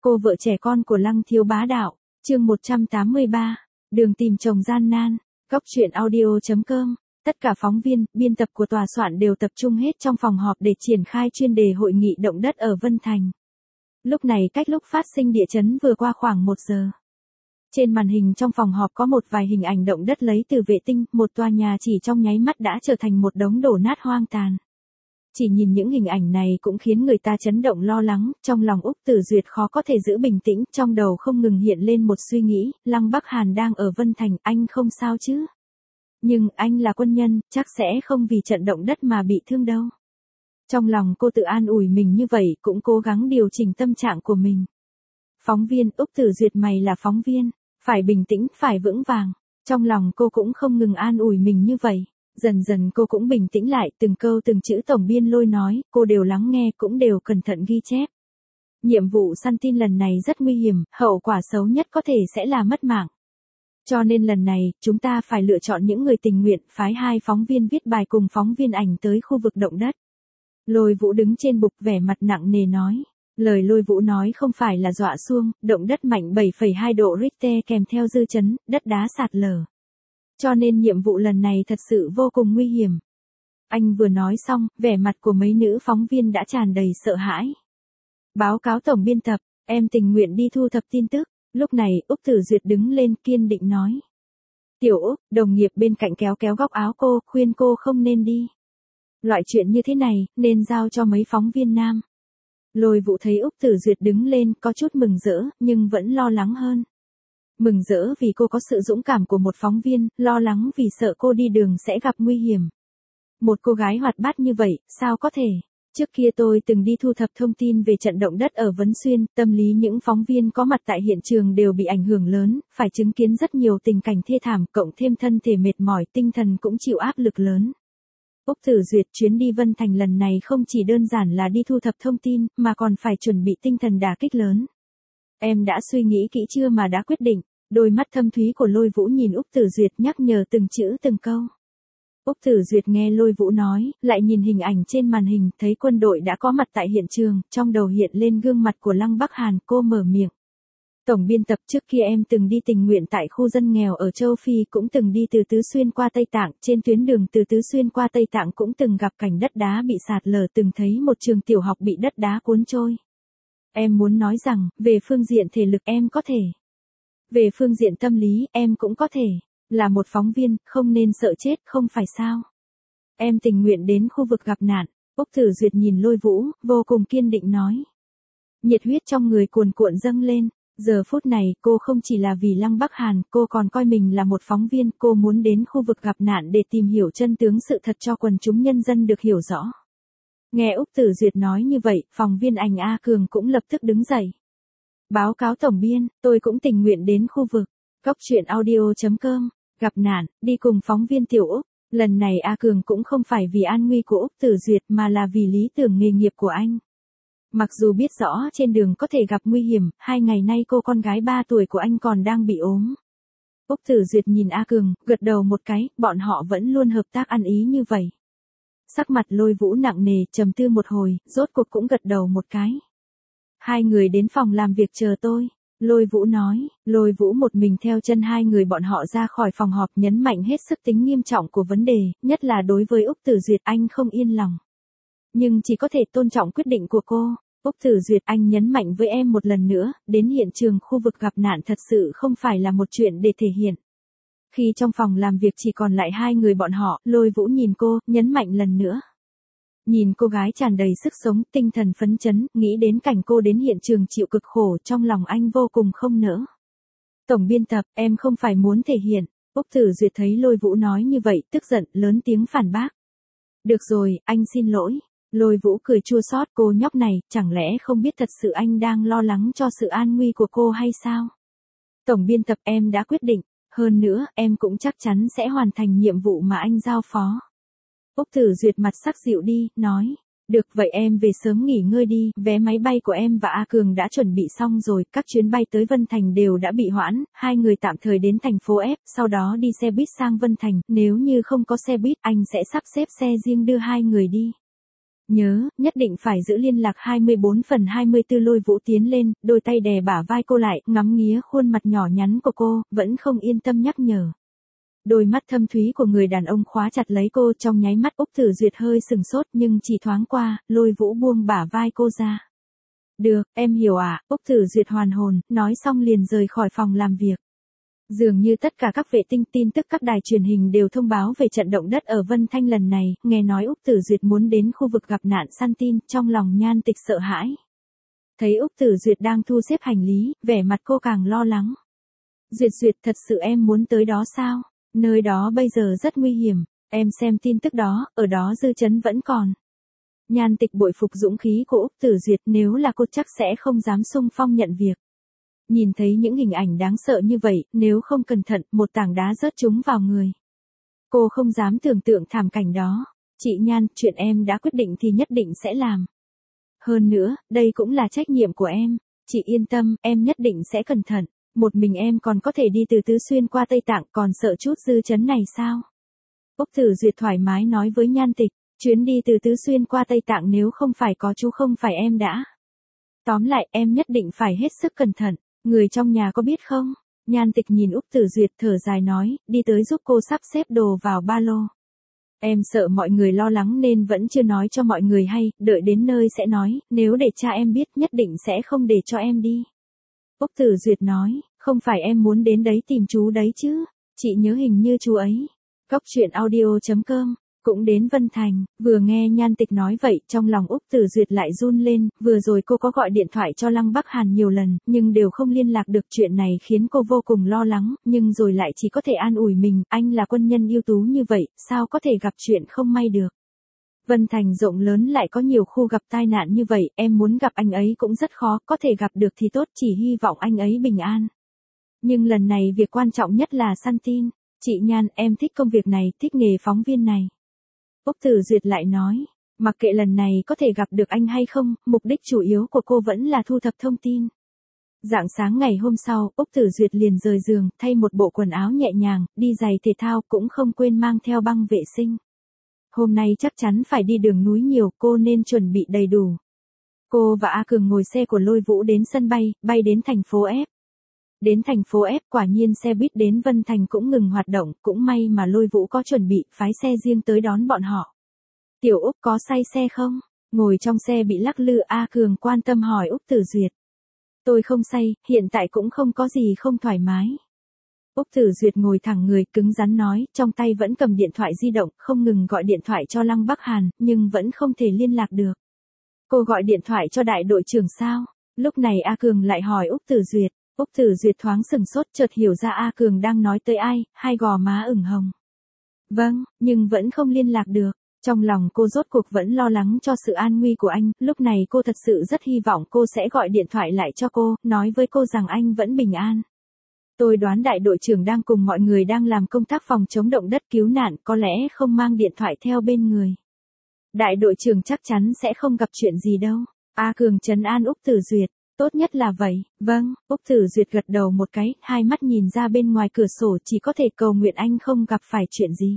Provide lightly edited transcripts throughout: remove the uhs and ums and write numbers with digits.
Cô vợ trẻ con của Lăng Thiếu Bá Đạo, chương 183, đường tìm chồng gian nan, Góc truyện audio.com. Tất cả phóng viên, biên tập của tòa soạn đều tập trung hết trong phòng họp để triển khai chuyên đề hội nghị động đất ở Vân Thành. Lúc này cách lúc phát sinh địa chấn vừa qua khoảng 1 giờ. Trên màn hình trong phòng họp có một vài hình ảnh động đất lấy từ vệ tinh, một tòa nhà chỉ trong nháy mắt đã trở thành một đống đổ nát hoang tàn. Chỉ nhìn những hình ảnh này cũng khiến người ta chấn động lo lắng, trong lòng Úc Tử Duyệt khó có thể giữ bình tĩnh, trong đầu không ngừng hiện lên một suy nghĩ, Lăng Bắc Hàn đang ở Vân Thành, anh không sao chứ? Nhưng anh là quân nhân, chắc sẽ không vì trận động đất mà bị thương đâu. Trong lòng cô tự an ủi mình như vậy, cũng cố gắng điều chỉnh tâm trạng của mình. Phóng viên, Úc Tử Duyệt mày là phóng viên, phải bình tĩnh, phải vững vàng. Trong lòng cô cũng không ngừng an ủi mình như vậy. Dần dần cô cũng bình tĩnh lại, từng câu từng chữ tổng biên Lôi nói, cô đều lắng nghe, cũng đều cẩn thận ghi chép. Nhiệm vụ săn tin lần này rất nguy hiểm, hậu quả xấu nhất có thể sẽ là mất mạng. Cho nên lần này, chúng ta phải lựa chọn những người tình nguyện, phái 2 phóng viên viết bài cùng phóng viên ảnh tới khu vực động đất. Lôi Vũ đứng trên bục vẻ mặt nặng nề nói. Lời Lôi Vũ nói không phải là dọa xuông, động đất mạnh 7,2 độ Richter kèm theo dư chấn, đất đá sạt lở. Cho nên nhiệm vụ lần này thật sự vô cùng nguy hiểm. Anh vừa nói xong, vẻ mặt của mấy nữ phóng viên đã tràn đầy sợ hãi. Báo cáo tổng biên tập, em tình nguyện đi thu thập tin tức. Lúc này, Úc Tử Duyệt đứng lên kiên định nói. Tiểu Úc, đồng nghiệp bên cạnh kéo kéo góc áo cô, khuyên cô không nên đi. Loại chuyện như thế này, nên giao cho mấy phóng viên nam. Lôi Vũ thấy Úc Tử Duyệt đứng lên, có chút mừng rỡ, nhưng vẫn lo lắng hơn. Mừng rỡ vì cô có sự dũng cảm của một phóng viên, lo lắng vì sợ cô đi đường sẽ gặp nguy hiểm. Một cô gái hoạt bát như vậy, sao có thể? Trước kia tôi từng đi thu thập thông tin về trận động đất ở Vấn Xuyên, tâm lý những phóng viên có mặt tại hiện trường đều bị ảnh hưởng lớn, phải chứng kiến rất nhiều tình cảnh thê thảm, cộng thêm thân thể mệt mỏi, tinh thần cũng chịu áp lực lớn. Úc Tử Duyệt chuyến đi Vân Thành lần này không chỉ đơn giản là đi thu thập thông tin, mà còn phải chuẩn bị tinh thần đả kích lớn. Em đã suy nghĩ kỹ chưa mà đã quyết định? Đôi mắt thâm thúy của Lôi Vũ nhìn Úc Tử Duyệt nhắc nhở từng chữ từng câu. Úc Tử Duyệt nghe Lôi Vũ nói, lại nhìn hình ảnh trên màn hình, thấy quân đội đã có mặt tại hiện trường, trong đầu hiện lên gương mặt của Lăng Bắc Hàn, cô mở miệng. Tổng biên tập, trước kia em từng đi tình nguyện tại khu dân nghèo ở châu Phi, cũng từng đi từ Tứ Xuyên qua Tây Tạng, trên tuyến đường từ Tứ Xuyên qua Tây Tạng cũng từng gặp cảnh đất đá bị sạt lở, từng thấy một trường tiểu học bị đất đá cuốn trôi. Em muốn nói rằng, về phương diện thể lực em có thể. Về phương diện tâm lý, em cũng có thể. Là một phóng viên, không nên sợ chết, không phải sao? Em tình nguyện đến khu vực gặp nạn. Úc Tử Duyệt nhìn Lôi Vũ, vô cùng kiên định nói. Nhiệt huyết trong người cuồn cuộn dâng lên. Giờ phút này, cô không chỉ là vì Lăng Bắc Hàn, cô còn coi mình là một phóng viên, cô muốn đến khu vực gặp nạn để tìm hiểu chân tướng sự thật cho quần chúng nhân dân được hiểu rõ. Nghe Úc Tử Duyệt nói như vậy, phóng viên ảnh A Cường cũng lập tức đứng dậy. Báo cáo tổng biên, tôi cũng tình nguyện đến khu vực. Góc truyện audio.com, gặp nạn, đi cùng phóng viên Tiểu Úc. Lần này A Cường cũng không phải vì an nguy của Úc Tử Duyệt mà là vì lý tưởng nghề nghiệp của anh. Mặc dù biết rõ trên đường có thể gặp nguy hiểm, 2 ngày nay cô con gái 3 tuổi của anh còn đang bị ốm. Úc Tử Duyệt nhìn A Cường, gật đầu một cái, bọn họ vẫn luôn hợp tác ăn ý như vậy. Sắc mặt Lôi Vũ nặng nề, trầm tư một hồi, rốt cuộc cũng gật đầu một cái. 2 người đến phòng làm việc chờ tôi. Lôi Vũ nói, Lôi Vũ một mình theo chân 2 người bọn họ ra khỏi phòng họp, nhấn mạnh hết sức tính nghiêm trọng của vấn đề, nhất là đối với Úc Tử Duyệt, anh không yên lòng. Nhưng chỉ có thể tôn trọng quyết định của cô. Úc Tử Duyệt, anh nhấn mạnh với em một lần nữa, đến hiện trường khu vực gặp nạn thật sự không phải là một chuyện để thể hiện. Khi trong phòng làm việc chỉ còn lại 2 người bọn họ, Lôi Vũ nhìn cô, nhấn mạnh lần nữa. Nhìn cô gái tràn đầy sức sống, tinh thần phấn chấn, nghĩ đến cảnh cô đến hiện trường chịu cực khổ, trong lòng anh vô cùng không nỡ. Tổng biên tập, em không phải muốn thể hiện. Úc Tử Duyệt thấy Lôi Vũ nói như vậy, tức giận, lớn tiếng phản bác. Được rồi, anh xin lỗi. Lôi Vũ cười chua xót, cô nhóc này, chẳng lẽ không biết thật sự anh đang lo lắng cho sự an nguy của cô hay sao? Tổng biên tập, em đã quyết định, hơn nữa, em cũng chắc chắn sẽ hoàn thành nhiệm vụ mà anh giao phó. Úc Tử Duyệt mặt sắc dịu đi, nói, được vậy em về sớm nghỉ ngơi đi, vé máy bay của em và A Cường đã chuẩn bị xong rồi, các chuyến bay tới Vân Thành đều đã bị hoãn, 2 người tạm thời đến thành phố F, sau đó đi xe buýt sang Vân Thành, nếu như không có xe buýt, anh sẽ sắp xếp xe riêng đưa 2 người đi. Nhớ, nhất định phải giữ liên lạc 24/24 Lôi Vũ tiến lên, đôi tay đè bả vai cô lại, ngắm nghía khuôn mặt nhỏ nhắn của cô, vẫn không yên tâm nhắc nhở. Đôi mắt thâm thúy của người đàn ông khóa chặt lấy cô, trong nháy mắt Úc Tử Duyệt hơi sừng sốt nhưng chỉ thoáng qua, Lôi Vũ buông bả vai cô ra. Được, em hiểu ạ, Úc Tử Duyệt hoàn hồn, nói xong liền rời khỏi phòng làm việc. Dường như tất cả các vệ tinh tin tức các đài truyền hình đều thông báo về trận động đất ở Vân Thanh lần này, nghe nói Úc Tử Duyệt muốn đến khu vực gặp nạn săn tin, trong lòng Nhan Tịch sợ hãi. Thấy Úc Tử Duyệt đang thu xếp hành lý, vẻ mặt cô càng lo lắng. Duyệt thật sự em muốn tới đó sao? Nơi đó bây giờ rất nguy hiểm, em xem tin tức đó, ở đó dư chấn vẫn còn. Nhan Tịch bội phục dũng khí của Úc Tử Duyệt, nếu là cô chắc sẽ không dám xung phong nhận việc. Nhìn thấy những hình ảnh đáng sợ như vậy, nếu không cẩn thận, một tảng đá rớt trúng vào người. Cô không dám tưởng tượng thảm cảnh đó. Chị Nhan, chuyện em đã quyết định thì nhất định sẽ làm. Hơn nữa, đây cũng là trách nhiệm của em. Chị yên tâm, em nhất định sẽ cẩn thận. Một mình em còn có thể đi từ Tứ Xuyên qua Tây Tạng, còn sợ chút dư chấn này sao? Úc Tử Duyệt thoải mái nói với Nhan Tịch, chuyến đi từ Tứ Xuyên qua Tây Tạng nếu không phải có chú không phải em đã. Tóm lại, em nhất định phải hết sức cẩn thận. Người trong nhà có biết không? Nhan Tịch nhìn Úc Tử Duyệt thở dài nói, đi tới giúp cô sắp xếp đồ vào ba lô. Em sợ mọi người lo lắng nên vẫn chưa nói cho mọi người hay, đợi đến nơi sẽ nói, nếu để cha em biết nhất định sẽ không để cho em đi. Úc Tử Duyệt nói, không phải em muốn đến đấy tìm chú đấy chứ, chị nhớ hình như chú ấy. Cóc truyện audio.com cũng đến Vân Thành, vừa nghe Nhan Tịch nói vậy, trong lòng Úc Tử Duyệt lại run lên, vừa rồi cô có gọi điện thoại cho Lăng Bắc Hàn nhiều lần, nhưng đều không liên lạc được, chuyện này khiến cô vô cùng lo lắng, nhưng rồi lại chỉ có thể an ủi mình, anh là quân nhân ưu tú như vậy, sao có thể gặp chuyện không may được. Vân Thành rộng lớn lại có nhiều khu gặp tai nạn như vậy, em muốn gặp anh ấy cũng rất khó, có thể gặp được thì tốt, chỉ hy vọng anh ấy bình an. Nhưng lần này việc quan trọng nhất là săn tin. Chị Nhan, em thích công việc này, thích nghề phóng viên này. Úc Tử Duyệt lại nói, mặc kệ lần này có thể gặp được anh hay không, mục đích chủ yếu của cô vẫn là thu thập thông tin. Rạng sáng ngày hôm sau, Úc Tử Duyệt liền rời giường, thay một bộ quần áo nhẹ nhàng, đi giày thể thao, cũng không quên mang theo băng vệ sinh. Hôm nay chắc chắn phải đi đường núi nhiều, cô nên chuẩn bị đầy đủ. Cô và A Cường ngồi xe của Lôi Vũ đến sân bay, bay đến thành phố F. Đến thành phố F, quả nhiên xe buýt đến Vân Thành cũng ngừng hoạt động, cũng may mà Lôi Vũ có chuẩn bị, phái xe riêng tới đón bọn họ. Tiểu Úc có say xe không? Ngồi trong xe bị lắc lư, A Cường quan tâm hỏi Úc Tử Duyệt. Tôi không say, hiện tại cũng không có gì không thoải mái. Úc Tử Duyệt ngồi thẳng người, cứng rắn nói, trong tay vẫn cầm điện thoại di động, không ngừng gọi điện thoại cho Lăng Bắc Hàn, nhưng vẫn không thể liên lạc được. Cô gọi điện thoại cho đại đội trưởng sao? Lúc này A Cường lại hỏi Úc Tử Duyệt. Úc Tử Duyệt thoáng sừng sốt, chợt hiểu ra A Cường đang nói tới ai, hai gò má ửng hồng. Vâng, nhưng vẫn không liên lạc được. Trong lòng cô rốt cuộc vẫn lo lắng cho sự an nguy của anh, lúc này cô thật sự rất hy vọng cô sẽ gọi điện thoại lại cho cô, nói với cô rằng anh vẫn bình an. Tôi đoán đại đội trưởng đang cùng mọi người đang làm công tác phòng chống động đất cứu nạn, có lẽ không mang điện thoại theo bên người. Đại đội trưởng chắc chắn sẽ không gặp chuyện gì đâu. A Cường trấn an Úc Tử Duyệt. Tốt nhất là vậy, vâng, Úc Tử Duyệt gật đầu một cái, hai mắt nhìn ra bên ngoài cửa sổ, chỉ có thể cầu nguyện anh không gặp phải chuyện gì.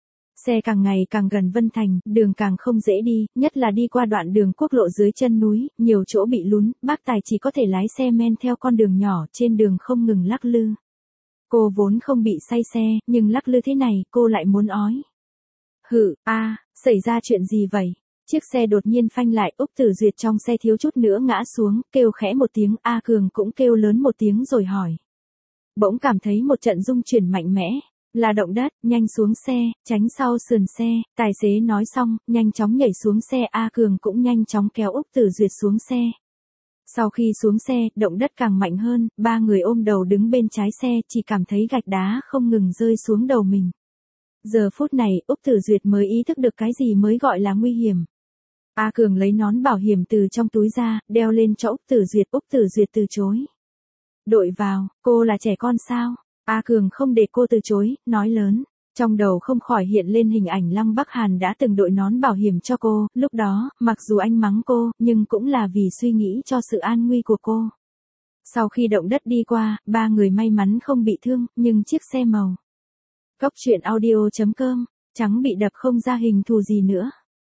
Xe càng ngày càng gần Vân Thành, đường càng không dễ đi, nhất là đi qua đoạn đường quốc lộ dưới chân núi, nhiều chỗ bị lún, bác tài chỉ có thể lái xe men theo con đường nhỏ, trên đường không ngừng lắc lư. Cô vốn không bị say xe, nhưng lắc lư thế này, cô lại muốn ói. Xảy ra chuyện gì vậy? Chiếc xe đột nhiên phanh lại, Úc Tử Duyệt trong xe thiếu chút nữa ngã xuống, kêu khẽ một tiếng, A Cường cũng kêu lớn một tiếng rồi hỏi. Bỗng cảm thấy một trận rung chuyển mạnh mẽ, là động đất, nhanh xuống xe, tránh sau sườn xe, tài xế nói xong, nhanh chóng nhảy xuống xe, A Cường cũng nhanh chóng kéo Úc Tử Duyệt xuống xe. Sau khi xuống xe, động đất càng mạnh hơn, ba người ôm đầu đứng bên trái xe, chỉ cảm thấy gạch đá không ngừng rơi xuống đầu mình. Giờ phút này, Úc Tử Duyệt mới ý thức được cái gì mới gọi là nguy hiểm. A Cường lấy nón bảo hiểm từ trong túi ra, đeo lên cho Úc Tử Duyệt từ chối. Đội vào, cô là trẻ con sao? A Cường không để cô từ chối, nói lớn. Trong đầu không khỏi hiện lên hình ảnh Lăng Bắc Hàn đã từng đội nón bảo hiểm cho cô, lúc đó, mặc dù anh mắng cô, nhưng cũng là vì suy nghĩ cho sự an nguy của cô. Sau khi động đất đi qua, ba người may mắn không bị thương, nhưng chiếc xe màu. Cóc truyện audio.com, trắng bị đập không ra hình thù gì nữa.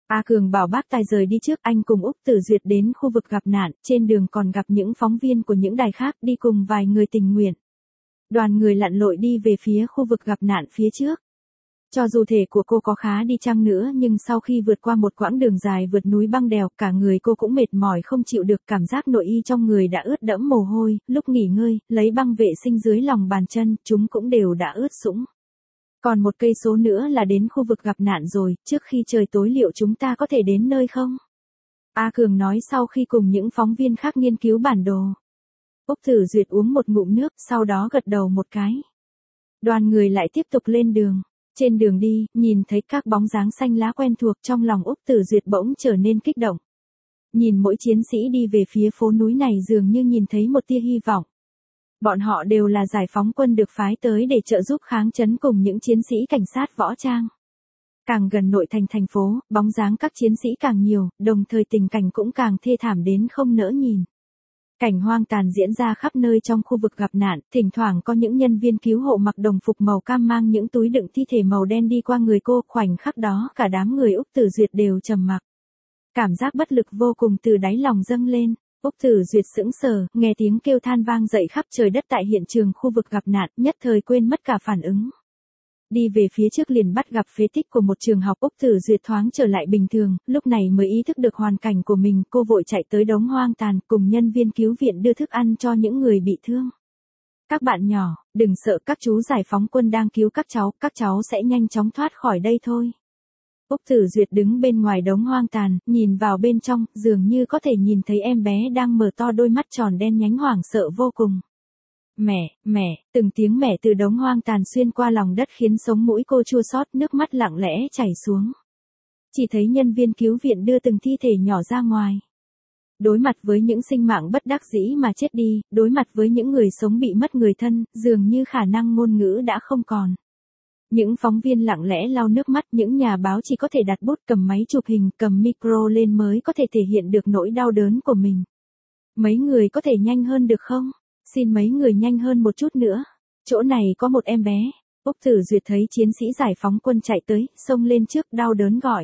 A Cường bảo bác tài rời đi trước, anh cùng Úc Tử Duyệt đến khu vực gặp nạn, trên đường còn gặp những phóng viên của những đài khác đi cùng vài người tình nguyện. Đoàn người lặn lội đi về phía khu vực gặp nạn phía trước. Cho dù thể của cô có khá đi chăng nữa nhưng sau khi vượt qua một quãng đường dài vượt núi băng đèo, cả người cô cũng mệt mỏi không chịu được, cảm giác nội y trong người đã ướt đẫm mồ hôi, lúc nghỉ ngơi, lấy băng vệ sinh dưới lòng bàn chân, chúng cũng đều đã ướt sũng. Còn 1 cây số nữa là đến khu vực gặp nạn rồi, trước khi trời tối liệu chúng ta có thể đến nơi không? A Cường nói sau khi cùng những phóng viên khác nghiên cứu bản đồ. Úc Tử Duyệt uống một ngụm nước, sau đó gật đầu một cái. Đoàn người lại tiếp tục lên đường. Trên đường đi, nhìn thấy các bóng dáng xanh lá quen thuộc, trong lòng Úc Tử Duyệt bỗng trở nên kích động. Nhìn mỗi chiến sĩ đi về phía phố núi này dường như nhìn thấy một tia hy vọng. Bọn họ đều là giải phóng quân được phái tới để trợ giúp kháng chấn cùng những chiến sĩ cảnh sát võ trang. Càng gần nội thành phố, bóng dáng các chiến sĩ càng nhiều, đồng thời tình cảnh cũng càng thê thảm đến không nỡ nhìn. Cảnh hoang tàn diễn ra khắp nơi trong khu vực gặp nạn, thỉnh thoảng có những nhân viên cứu hộ mặc đồng phục màu cam mang những túi đựng thi thể màu đen đi qua người cô, khoảnh khắc đó cả đám người Úc Tử Duyệt đều trầm mặc. Cảm giác bất lực vô cùng từ đáy lòng dâng lên, Úc Tử Duyệt sững sờ, nghe tiếng kêu than vang dậy khắp trời đất tại hiện trường khu vực gặp nạn, nhất thời quên mất cả phản ứng. Đi về phía trước liền bắt gặp phế tích của một trường học, Úc Tử Duyệt thoáng trở lại bình thường, lúc này mới ý thức được hoàn cảnh của mình, cô vội chạy tới đống hoang tàn, cùng nhân viên cứu viện đưa thức ăn cho những người bị thương. Các bạn nhỏ, đừng sợ, các chú giải phóng quân đang cứu các cháu sẽ nhanh chóng thoát khỏi đây thôi. Úc Tử Duyệt đứng bên ngoài đống hoang tàn, nhìn vào bên trong, dường như có thể nhìn thấy em bé đang mở to đôi mắt tròn đen nhánh hoảng sợ vô cùng. Mẹ, từng tiếng mẹ từ đống hoang tàn xuyên qua lòng đất khiến sống mũi cô chua xót, nước mắt lặng lẽ chảy xuống. Chỉ thấy nhân viên cứu viện đưa từng thi thể nhỏ ra ngoài. Đối mặt với những sinh mạng bất đắc dĩ mà chết đi, đối mặt với những người sống bị mất người thân, dường như khả năng ngôn ngữ đã không còn. Những phóng viên lặng lẽ lau nước mắt, những nhà báo chỉ có thể đặt bút cầm máy chụp hình, cầm micro lên mới có thể thể hiện được nỗi đau đớn của mình. Mấy người có thể nhanh hơn được không? Xin mấy người nhanh hơn một chút nữa. Chỗ này có một em bé. Úc Tử Duyệt thấy chiến sĩ giải phóng quân chạy tới, xông lên trước đau đớn gọi.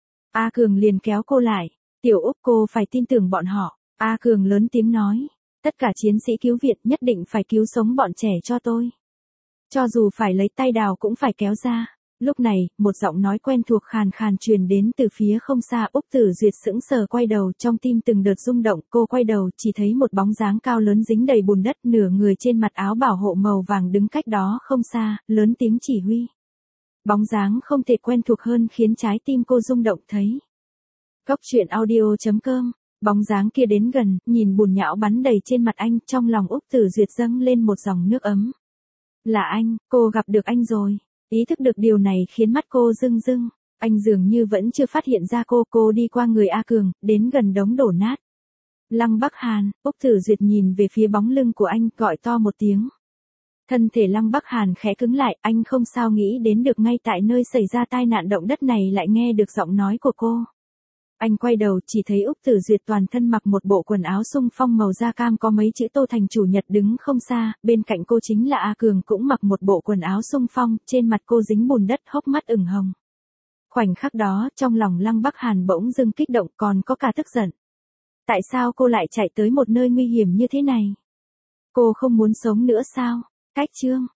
A Cường liền kéo cô lại. Tiểu Úc, cô phải tin tưởng bọn họ. A Cường lớn tiếng nói. Tất cả chiến sĩ cứu viện nhất định phải cứu sống bọn trẻ cho tôi. Cho dù phải lấy tay đào cũng phải kéo ra. Lúc này, một giọng nói quen thuộc khàn khàn truyền đến từ phía không xa. Úc Tử Duyệt sững sờ quay đầu, trong tim từng đợt rung động, cô quay đầu chỉ thấy một bóng dáng cao lớn dính đầy bùn đất, nửa người trên mặt áo bảo hộ màu vàng đứng cách đó không xa, lớn tiếng chỉ huy. Bóng dáng không thể quen thuộc hơn khiến trái tim cô rung động thấy. Cốc truyện audio.com. Bóng dáng kia đến gần, nhìn bùn nhão bắn đầy trên mặt anh, trong lòng Úc Tử Duyệt dâng lên một dòng nước ấm. Là anh, cô gặp được anh rồi. Ý thức được điều này khiến mắt cô rưng rưng. Anh dường như vẫn chưa phát hiện ra cô đi qua người A Cường, đến gần đống đổ nát. Lăng Bắc Hàn, Úc Tử Duyệt nhìn về phía bóng lưng của anh, gọi to một tiếng. Thân thể Lăng Bắc Hàn khẽ cứng lại, anh không sao nghĩ đến được ngay tại nơi xảy ra tai nạn động đất này lại nghe được giọng nói của cô. Anh quay đầu chỉ thấy Úc Tử Duyệt toàn thân mặc một bộ quần áo xung phong màu da cam có mấy chữ Tô Thành Chủ Nhật đứng không xa, bên cạnh cô chính là A Cường cũng mặc một bộ quần áo xung phong, trên mặt cô dính bùn đất, hốc mắt ửng hồng. Khoảnh khắc đó, trong lòng Lăng Bắc Hàn bỗng dưng kích động, còn có cả tức giận. Tại sao cô lại chạy tới một nơi nguy hiểm như thế này? Cô không muốn sống nữa sao? Cách chương